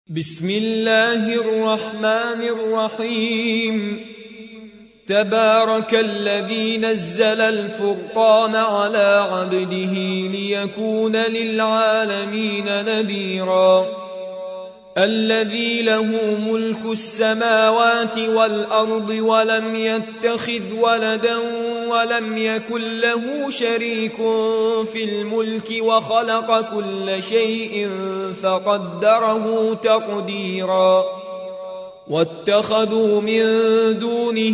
بسم الله الرحمن الرحيم. تبارك الذي نزل الفرقان على عبده ليكون للعالمين نذيرا. الذي له ملك السماوات والأرض ولم يتخذ ولدا ولم يكن له شريك في الملك وخلق كل شيء فقدره تقديرا. واتخذوا من دونه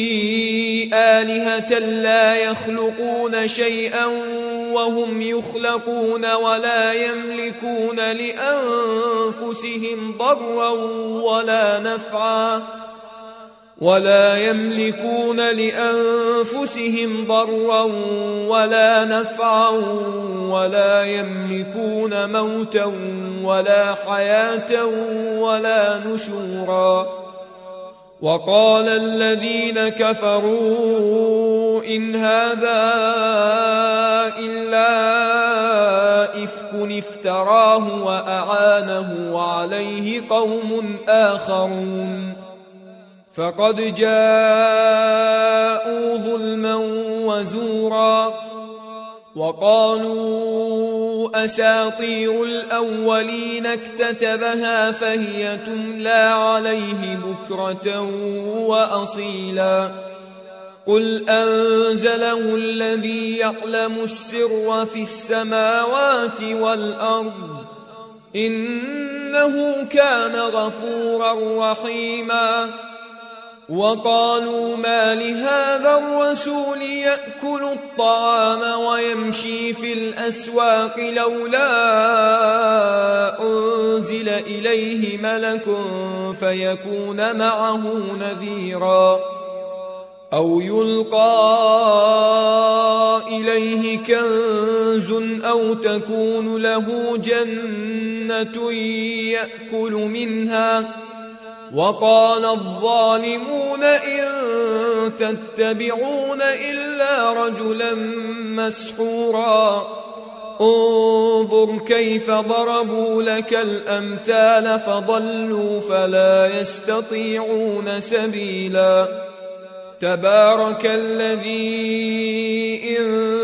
آلهة لا يخلقون شيئا وهم يخلقون ولا يملكون لأنفسهم ضرا ولا نفعا ولا يملكون موتا ولا حياة ولا نشورا. وقال الذين كفروا إن هذا إلا إفك افتراه وأعانه عليه قوم آخرون فقد جاءوا ظلما وزورا. وقالوا أساطير الأولين اكتتبها فهي تملى عليه بكرة وأصيلا. قل أنزله الذي يعلم السر في السماوات والأرض إنه كان غفورا رحيما. وقالوا ما لهذا الرسول يأكل الطعام ويمشي في الأسواق لولا أنزل إليه ملك فيكون معه نذيرا أو يلقى إليه كنز أو تكون له جنة يأكل منها. وقال الظالمون إن تتبعون إلا رجلا مسحورا. انظر كيف ضربوا لك الأمثال فضلوا فلا يستطيعون سبيلا. تبارك الذي إن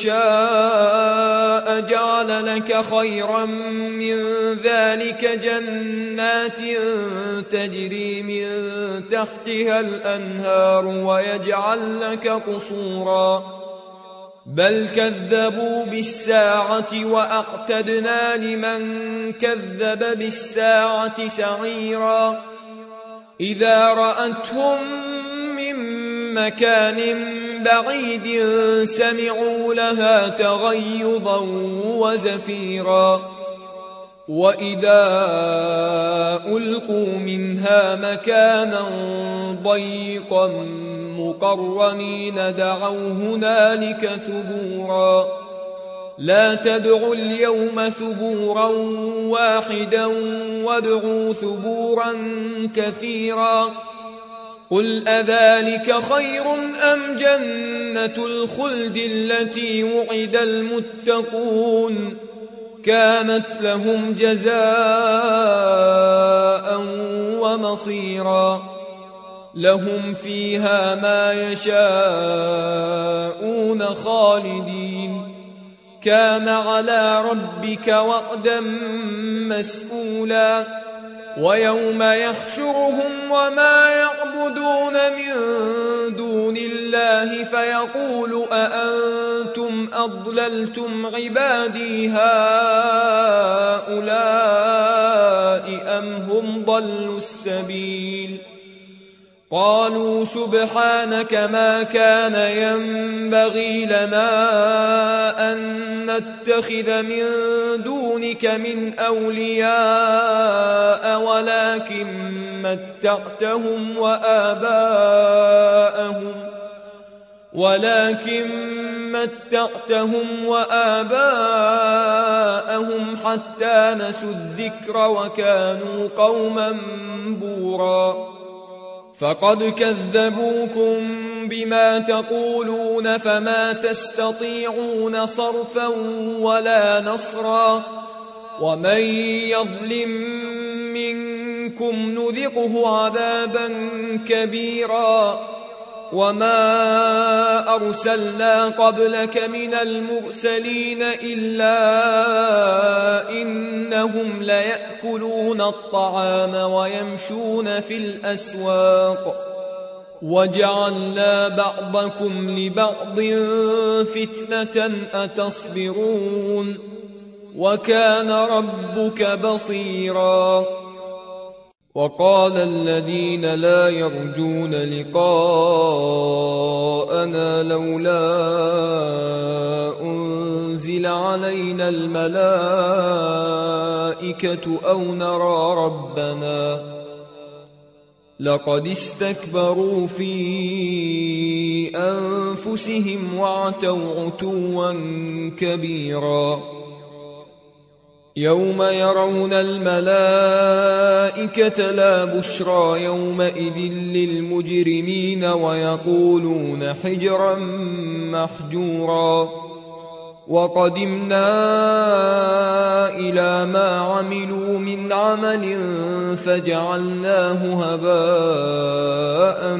شاء جعل لك خيرا من ذلك جنات تجري من تحتها الأنهار ويجعل لك قصورا. بل كذبوا بالساعة وأعتدنا لمن كذب بالساعة سعيرا. إذا رأتهم مكان بعيد سمعوا لها تغيظا وزفيرا. وإذا ألقوا منها مكانا ضيقا مقرنين دعوا هنالك ثبورا. لا تدعوا اليوم ثبورا واحدا وادعوا ثبورا كثيرا. قل أذلك خير أم جنة الخلد التي وعد المتقون كانت لهم جزاء ومصيرا. لهم فيها ما يشاءون خالدين كان على ربك وعدا مسئولا. ويوم يحشرهم وما يعبدون من دون الله فيقول أأنتم أضللتم عبادي هؤلاء أم هم ضلوا السبيل. قالوا سبحانك ما كان ينبغي لنا أن نتخذ من دونك من أولياء ولكن متعتهم وآباءهم حتى نسوا الذكر وكانوا قوما بورا. فقد كذبوكم بما تقولون فما تستطيعون صرفا ولا نصرا. ومن يظلم منكم منكم نذقه عذابا كبيرا وما أرسلنا قبلك من المرسلين إلا إنهم ليأكلون الطعام ويمشون في الأسواق وجعلنا بعضكم لبعض فتنة أتصبرون وكان ربك بصيرا. وقال الذين لا يرجون لقاءنا لولا أنزل علينا الملائكة أو نرى ربنا لقد استكبروا في أنفسهم وعتوا عتوا كبيرا. يوم يرون الملائكة لا بشرى يومئذ للمجرمين ويقولون حجرا محجورا. وقدمنا إلى ما عملوا من عمل فجعلناه هباء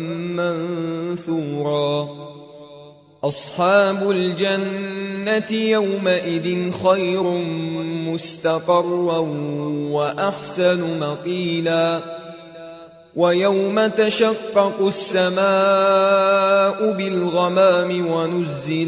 منثورا. أصحاب الجنة يومئذ خير مستقرا وأحسن مقيلا. ويوم تشقق السماء بالغمام ونزل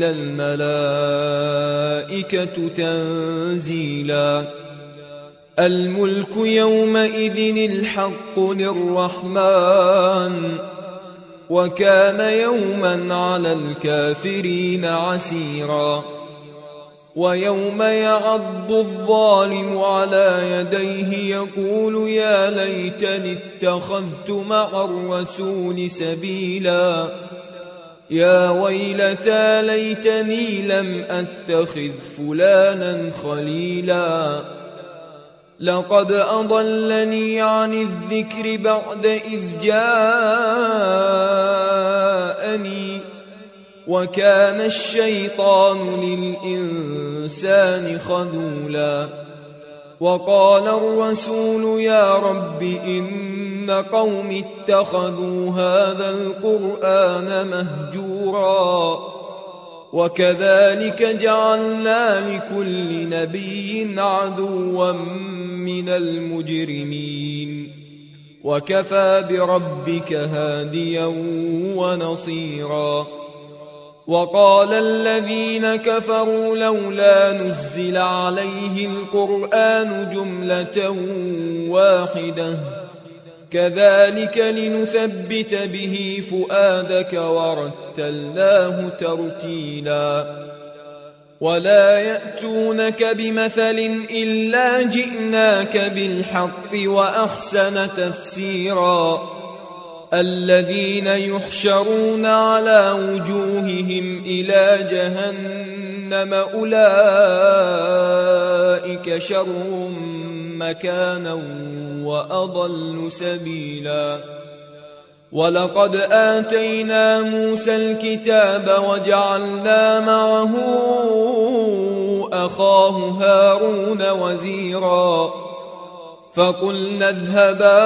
الملائكة تنزيلا. الملك يومئذ الحق للرحمن وكان يوما على الكافرين عسيرا. ويوم يعض الظالم على يديه يقول يا ليتني اتخذت مع الرسول سبيلا. يا ويلتى ليتني لم أتخذ فلانا خليلا. لقد أضلني عن الذكر بعد إذ جاءني وكان الشيطان للإنسان خذولا. وقال الرسول يا رب إن قوم اتخذوا هذا القرآن مهجورا. وكذلك جعلنا لكل نبي عدوا من المجرمين وكفى بربك هاديا ونصيرا. وقال الذين كفروا لولا نزل عليه القرآن جملة واحدة كذلك لنثبت به فؤادك ورتلناه ترتيلا. ولا يأتونك بمثل إلا جئناك بالحق وأحسن تفسيرا. الذين يحشرون على وجوههم إلى جهنم أولئك شر مكانا وأضل سبيلا. ولقد آتينا موسى الكتاب وجعلنا معه أخاه هارون وزيرا. فقلنا اذهبا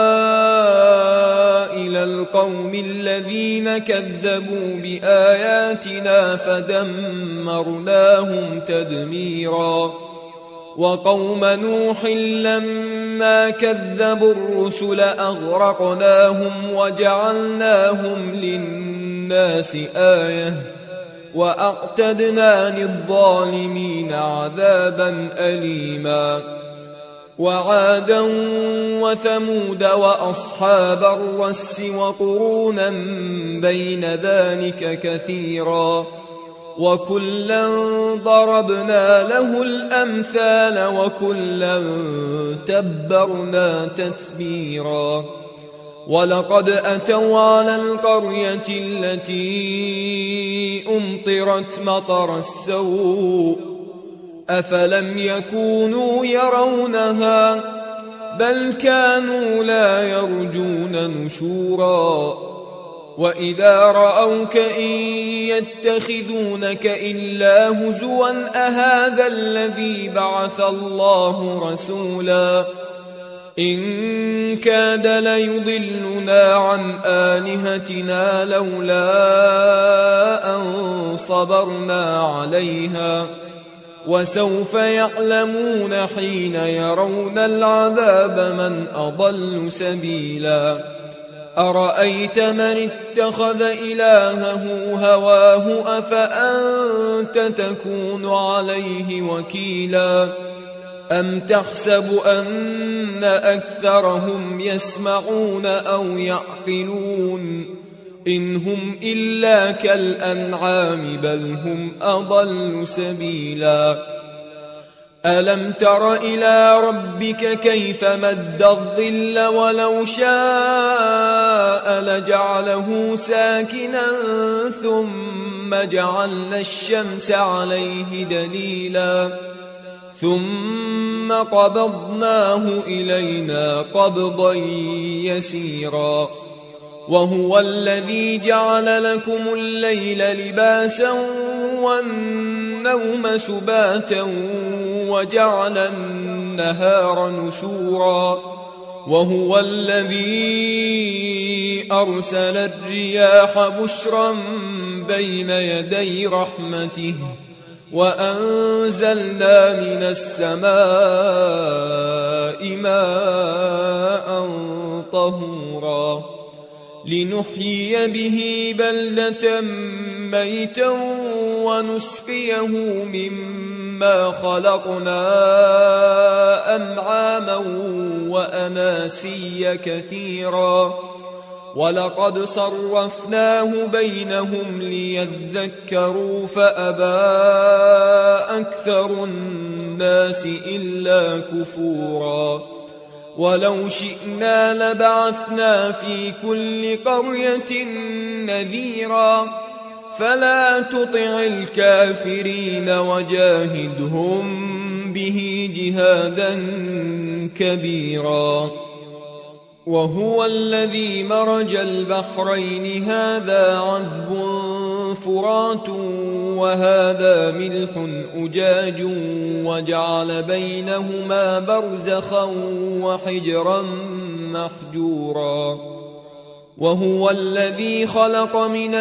إلى القوم الذين كذبوا بآياتنا فدمرناهم تدميرا. وقوم نوح لما كذبوا الرسل أغرقناهم وجعلناهم للناس آية وأعتدنا للظالمين عذابا أليما. وعادا وثمود وأصحاب الرس وقرونا بين ذلك كثيرا. وكلا ضربنا له الأمثال وكلا تبرنا تتبيرا. ولقد أتوا على القرية التي أمطرت مطر السوء أفلم يكونوا يرونها بل كانوا لا يرجون نشورا. وإذا رأوك إن يتخذونك إلا هزوا أهذا الذي بعث الله رسولا. إن كاد ليضلنا عن آلهتنا لولا أن صبرنا عليها وسوف يعلمون حين يرون العذاب من أضل سبيلا أرأيت من اتخذ إلهه هواه أفأنت تكون عليه وكيلا أم تحسب أن أكثرهم يسمعون أو يعقلون إن هم إلا كالأنعام بل هم أضل سبيلا ألم تر إلى ربك كيف مد الظل ولو شاء لجعله ساكنا ثم جعلنا الشمس عليه دليلا ثم قبضناه إلينا قبضا يسيرا وهو الذي جعل لكم الليل لباسا والنوم سباتا وجعل النهار نشورا وهو الذي أرسل الرياح بشرا بين يدي رحمته وأنزلنا من السماء ماء طهورا لنحيي به بلدة ميتا ونسقيه مما خلقنا أنعاما وأناسيا كثيرا ولقد صرفناه بينهم ليذكروا فأبى أكثر الناس إلا كفورا ولو شئنا لبعثنا في كل قرية نذيرا فلا تطع الكافرين وجاهدهم به جهادا كبيرا وهو الذي مرج البحرين هذا عذب فرات وهذا ملح أجاج وجعل بينهما برزخا وحجرا محجورا وهو الذي خلق من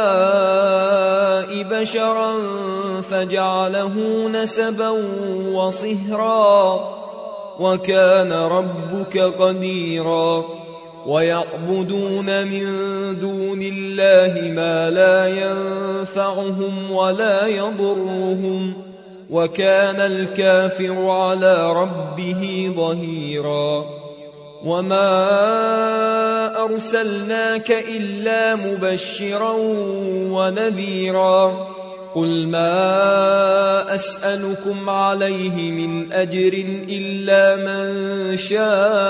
الماء بشرا فجعله نسبا وصهرا وكان ربك قديرا ويعبدون من دون الله ما لا ينفعهم ولا يضرهم وكان الكافر على ربه ظهيرا وما أرسلناك إلا مبشرا ونذيرا قل ما أسألكم عليه من أجر إلا من شاء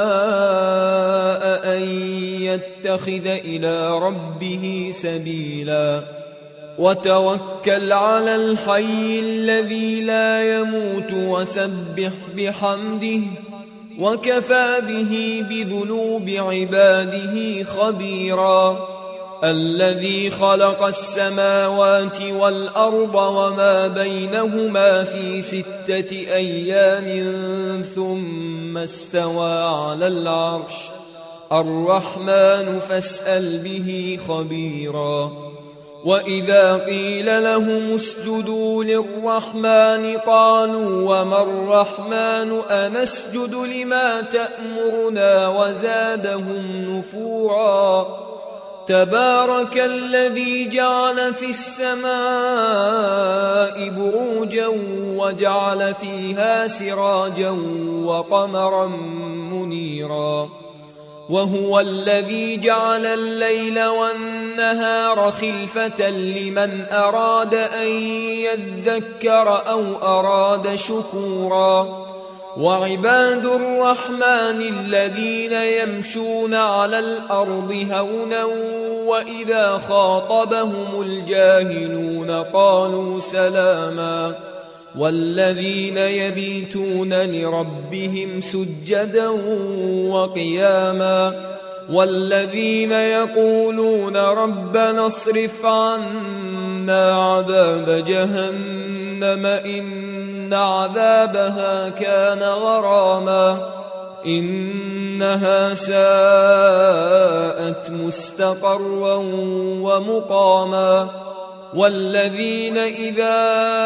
أن يتخذ إلى ربه سبيلا وتوكل على الحي الذي لا يموت وسبح بحمده وكفى به بذنوب عباده خبيرا الذي خلق السماوات والأرض وما بينهما في 6 أيام ثم استوى على العرش الرحمن فاسأل به خبيرا وإذا قيل لهم اسجدوا للرحمن قالوا وما الرحمن أنسجد لما تأمرنا وزادهم نفورا تبارك الذي جعل في السماء بروجا وجعل فيها سراجا وقمرا منيرا وهو الذي جعل الليل والنهار خلفة لمن أراد أن يذكر أو أراد شكورا وعباد الرحمن الذين يمشون على الأرض هونا وإذا خاطبهم الجاهلون قالوا سلاما والذين يبيتون لربهم سجدا وقياما والذين يقولون ربنا اصرف عنا عذاب جهنم إن عذابها كان غراما إنها ساءت مستقرا ومقاما والذين إذا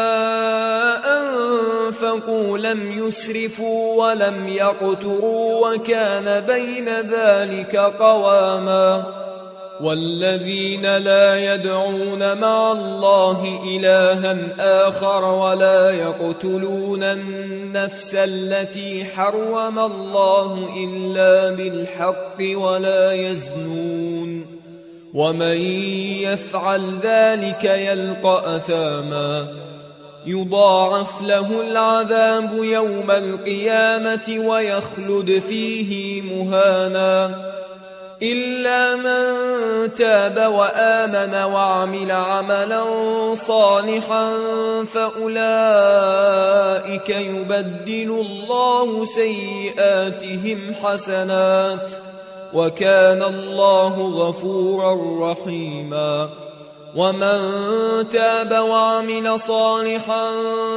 أنفقوا لم يسرفوا ولم يقتروا وكان بين ذلك قواما والذين لا يدعون مع الله إلها آخر ولا يقتلون النفس التي حرم الله إلا بالحق ولا يزنون ومن يفعل ذلك يلقى أثاما يضاعف له العذاب يوم القيامة ويخلد فيه مهانا إلا من تاب وآمن وعمل عملا صالحا فأولئك يبدل الله سيئاتهم حسنات وكان الله غفورا رحيما ومن تاب وعمل صالحا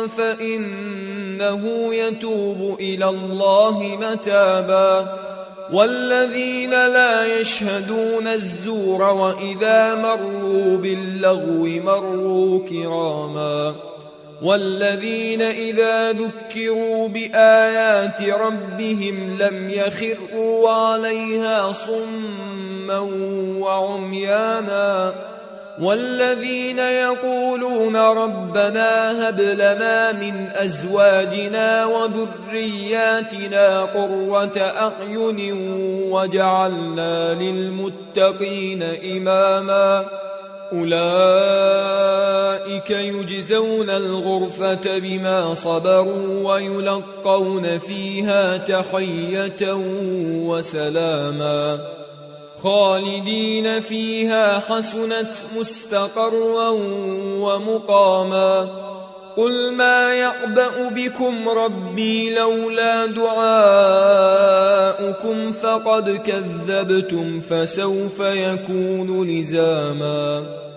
فإنه يتوب إلى الله متابا والذين لا يشهدون الزور وإذا مروا باللغو مروا كراما والذين إذا ذكروا بآيات ربهم لم يخروا عليها صما وعميانا والذين يقولون ربنا هب لنا من أزواجنا وذرياتنا قرة أعين وجعلنا للمتقين إماما أولئك يجزون الغرفة بما صبروا ويلقون فيها تحية وسلاما خالدين فيها حسنت مستقرا ومقاما قل ما يعبأ بكم ربي لولا دعاؤكم فقد كذبتم فسوف يكون لزاما